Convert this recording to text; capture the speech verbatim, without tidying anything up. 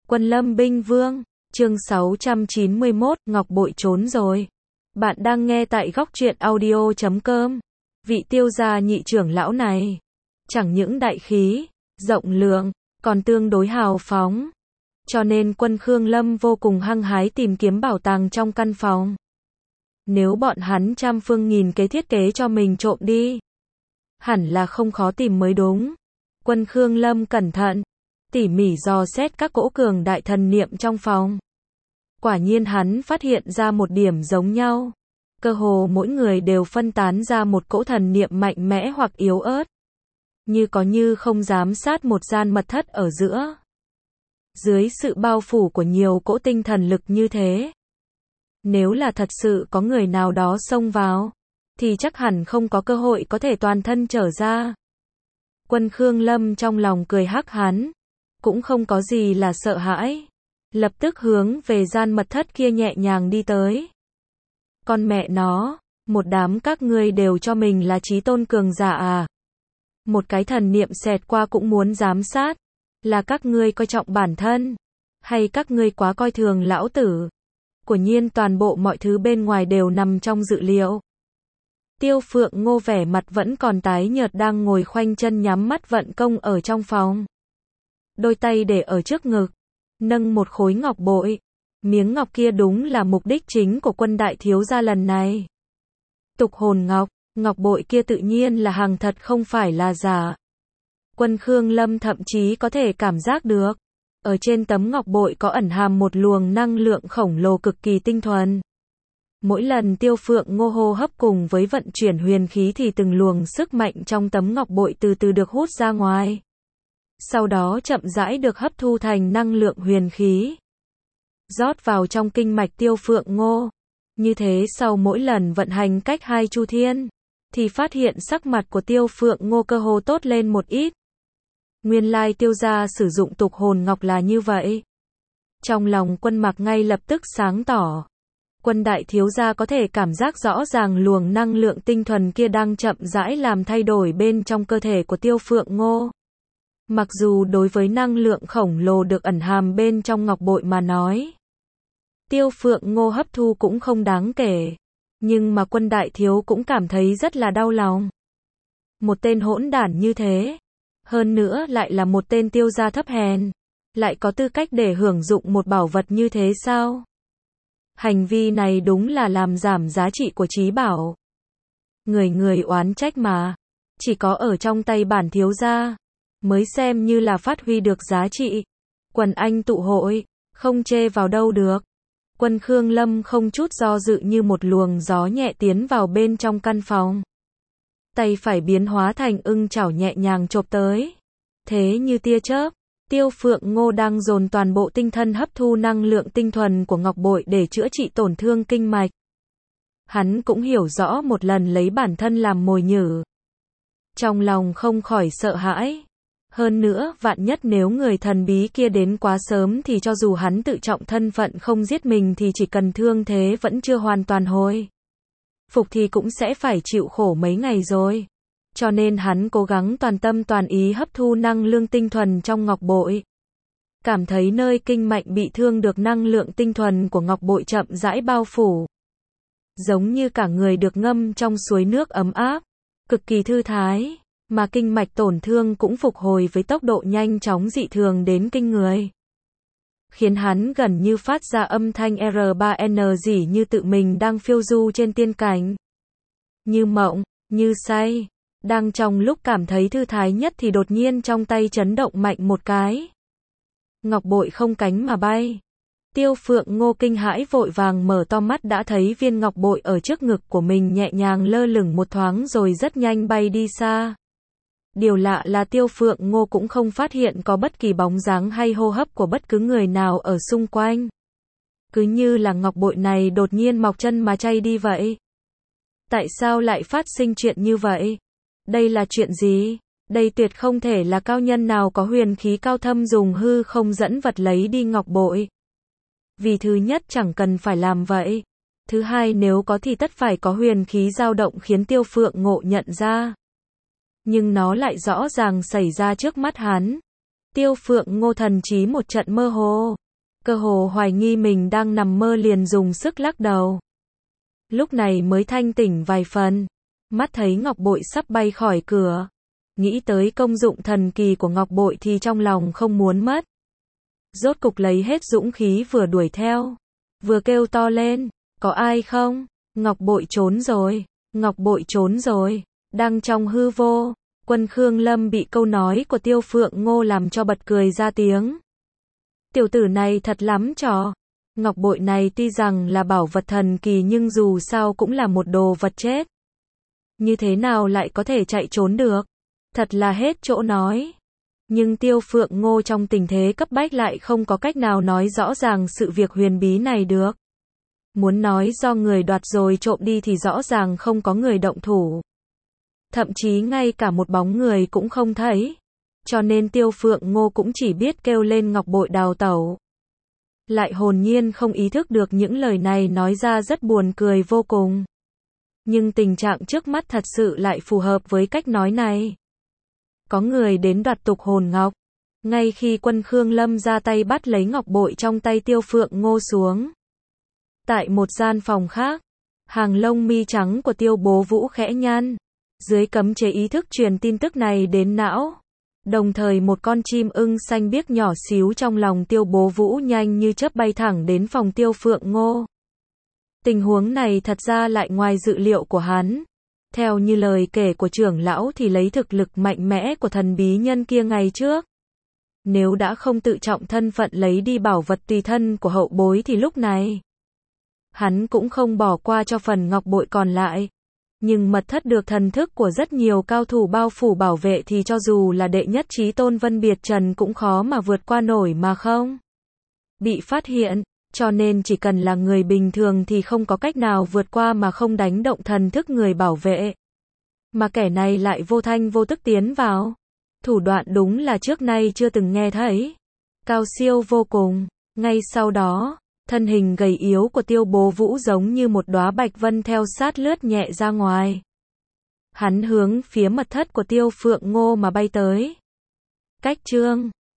Quân Lâm Binh Vương, chương sáu trăm chín mươi mốt, Ngọc Bội trốn rồi. Bạn đang nghe tại góc truyện audio chấm com. Vị tiêu gia nhị trưởng lão này, chẳng những đại khí, rộng lượng, còn tương đối hào phóng. Cho nên quân Khương Lâm vô cùng hăng hái tìm kiếm bảo tàng trong căn phòng. Nếu bọn hắn trăm phương nghìn kế thiết kế cho mình trộm đi, hẳn là không khó tìm mới đúng. Quân Khương Lâm cẩn thận, tỉ mỉ dò xét các cỗ cường đại thần niệm trong phòng. Quả nhiên hắn phát hiện ra một điểm giống nhau. Cơ hồ mỗi người đều phân tán ra một cỗ thần niệm mạnh mẽ hoặc yếu ớt. Như có như không giám sát một gian mật thất ở giữa. Dưới sự bao phủ của nhiều cỗ tinh thần lực như thế, nếu là thật sự có người nào đó xông vào, thì chắc hẳn không có cơ hội có thể toàn thân trở ra. Quân Khương Lâm trong lòng cười hắc hắn, cũng không có gì là sợ hãi. Lập tức hướng về gian mật thất kia nhẹ nhàng đi tới. Con mẹ nó, một đám các ngươi đều cho mình là chí tôn cường giả à. Một cái thần niệm xẹt qua cũng muốn giám sát. Là các ngươi coi trọng bản thân, hay các ngươi quá coi thường lão tử? Quả nhiên toàn bộ mọi thứ bên ngoài đều nằm trong dự liệu. Tiêu Phượng Ngô vẻ mặt vẫn còn tái nhợt đang ngồi khoanh chân nhắm mắt vận công ở trong phòng. Đôi tay để ở trước ngực, nâng một khối ngọc bội. Miếng ngọc kia đúng là mục đích chính của quân đại thiếu gia lần này. Tục hồn ngọc, ngọc bội kia tự nhiên là hàng thật không phải là giả. Quân Khương Lâm thậm chí có thể cảm giác được, ở trên tấm ngọc bội có ẩn hàm một luồng năng lượng khổng lồ cực kỳ tinh thuần. Mỗi lần Tiêu Phượng Ngô hô hấp cùng với vận chuyển huyền khí thì từng luồng sức mạnh trong tấm ngọc bội từ từ được hút ra ngoài. Sau đó chậm rãi được hấp thu thành năng lượng huyền khí, rót vào trong kinh mạch Tiêu Phượng Ngô. Như thế sau mỗi lần vận hành cách hai chu thiên, thì phát hiện sắc mặt của Tiêu Phượng Ngô cơ hồ tốt lên một ít. Nguyên lai Tiêu gia sử dụng tục hồn ngọc là như vậy. Trong lòng Quân Mặc ngay lập tức sáng tỏ. Quân đại thiếu gia có thể cảm giác rõ ràng luồng năng lượng tinh thuần kia đang chậm rãi làm thay đổi bên trong cơ thể của Tiêu Phượng Ngô. Mặc dù đối với năng lượng khổng lồ được ẩn hàm bên trong ngọc bội mà nói, Tiêu Phượng Ngô hấp thu cũng không đáng kể. Nhưng mà Quân đại thiếu cũng cảm thấy rất là đau lòng. Một tên hỗn đản như thế, hơn nữa lại là một tên tiêu gia thấp hèn, lại có tư cách để hưởng dụng một bảo vật như thế sao? Hành vi này đúng là làm giảm giá trị của trí bảo. Người người oán trách mà, chỉ có ở trong tay bản thiếu gia mới xem như là phát huy được giá trị. Quần anh tụ hội, không chê vào đâu được. Quân Khương Lâm không chút do dự như một luồng gió nhẹ tiến vào bên trong căn phòng. Tay phải biến hóa thành ưng chảo nhẹ nhàng chộp tới. Thế như tia chớp, Tiêu Phượng Ngô đang dồn toàn bộ tinh thần hấp thu năng lượng tinh thuần của ngọc bội để chữa trị tổn thương kinh mạch. Hắn cũng hiểu rõ một lần lấy bản thân làm mồi nhử. Trong lòng không khỏi sợ hãi. Hơn nữa, vạn nhất nếu người thần bí kia đến quá sớm thì cho dù hắn tự trọng thân phận không giết mình thì chỉ cần thương thế vẫn chưa hoàn toàn hồi phục thì cũng sẽ phải chịu khổ mấy ngày rồi. Cho nên hắn cố gắng toàn tâm toàn ý hấp thu năng lượng tinh thuần trong ngọc bội. Cảm thấy nơi kinh mạch bị thương được năng lượng tinh thuần của ngọc bội chậm rãi bao phủ. Giống như cả người được ngâm trong suối nước ấm áp, cực kỳ thư thái, mà kinh mạch tổn thương cũng phục hồi với tốc độ nhanh chóng dị thường đến kinh người. Khiến hắn gần như phát ra âm thanh R ba N gì như tự mình đang phiêu du trên tiên cảnh. Như mộng, như say. Đang trong lúc cảm thấy thư thái nhất thì đột nhiên trong tay chấn động mạnh một cái. Ngọc bội không cánh mà bay. Tiêu Phượng Ngô kinh hãi vội vàng mở to mắt đã thấy viên ngọc bội ở trước ngực của mình nhẹ nhàng lơ lửng một thoáng rồi rất nhanh bay đi xa. Điều lạ là Tiêu Phượng Ngô cũng không phát hiện có bất kỳ bóng dáng hay hô hấp của bất cứ người nào ở xung quanh. Cứ như là ngọc bội này đột nhiên mọc chân mà chay đi vậy. Tại sao lại phát sinh chuyện như vậy? Đây là chuyện gì? Đây tuyệt không thể là cao nhân nào có huyền khí cao thâm dùng hư không dẫn vật lấy đi ngọc bội. Vì thứ nhất chẳng cần phải làm vậy. Thứ hai nếu có thì tất phải có huyền khí dao động khiến Tiêu Phượng Ngộ nhận ra. Nhưng nó lại rõ ràng xảy ra trước mắt hắn. Tiêu Phượng Ngô thần trí một trận mơ hồ. Cơ hồ hoài nghi mình đang nằm mơ liền dùng sức lắc đầu. Lúc này mới thanh tỉnh vài phần. Mắt thấy ngọc bội sắp bay khỏi cửa. Nghĩ tới công dụng thần kỳ của ngọc bội thì trong lòng không muốn mất. Rốt cục lấy hết dũng khí vừa đuổi theo. Vừa kêu to lên. Có ai không? Ngọc bội trốn rồi. Ngọc bội trốn rồi. Đang trong hư vô. Quân Khương Lâm bị câu nói của Tiêu Phượng Ngô làm cho bật cười ra tiếng. Tiểu tử này thật lắm trò. Ngọc bội này tuy rằng là bảo vật thần kỳ nhưng dù sao cũng là một đồ vật chết. Như thế nào lại có thể chạy trốn được? Thật là hết chỗ nói. Nhưng Tiêu Phượng Ngô trong tình thế cấp bách lại không có cách nào nói rõ ràng sự việc huyền bí này được. Muốn nói do người đoạt rồi trộm đi thì rõ ràng không có người động thủ. Thậm chí ngay cả một bóng người cũng không thấy. Cho nên Tiêu Phượng Ngô cũng chỉ biết kêu lên ngọc bội đào tẩu. Lại hồn nhiên không ý thức được những lời này nói ra rất buồn cười vô cùng. Nhưng tình trạng trước mắt thật sự lại phù hợp với cách nói này. Có người đến đoạt tục hồn ngọc. Ngay khi Quân Khương Lâm ra tay bắt lấy ngọc bội trong tay Tiêu Phượng Ngô xuống. Tại một gian phòng khác, hàng lông mi trắng của Tiêu Bố Vũ khẽ nhăn. Dưới cấm chế ý thức truyền tin tức này đến não. Đồng thời một con chim ưng xanh biếc nhỏ xíu trong lòng Tiêu Bố Vũ nhanh như chớp bay thẳng đến phòng Tiêu Phượng Ngô. Tình huống này thật ra lại ngoài dự liệu của hắn. Theo như lời kể của trưởng lão thì lấy thực lực mạnh mẽ của thần bí nhân kia ngày trước. Nếu đã không tự trọng thân phận lấy đi bảo vật tùy thân của hậu bối thì lúc này hắn cũng không bỏ qua cho phần ngọc bội còn lại. Nhưng mật thất được thần thức của rất nhiều cao thủ bao phủ bảo vệ thì cho dù là đệ nhất chí tôn Vân Biệt Trần cũng khó mà vượt qua nổi mà không bị phát hiện. Cho nên chỉ cần là người bình thường thì không có cách nào vượt qua mà không đánh động thần thức người bảo vệ. Mà kẻ này lại vô thanh vô tức tiến vào. Thủ đoạn đúng là trước nay chưa từng nghe thấy. Cao siêu vô cùng. Ngay sau đó, thân hình gầy yếu của Tiêu Bố Vũ giống như một đóa bạch vân theo sát lướt nhẹ ra ngoài. Hắn hướng phía mật thất của Tiêu Phượng Ngô mà bay tới. Cách chương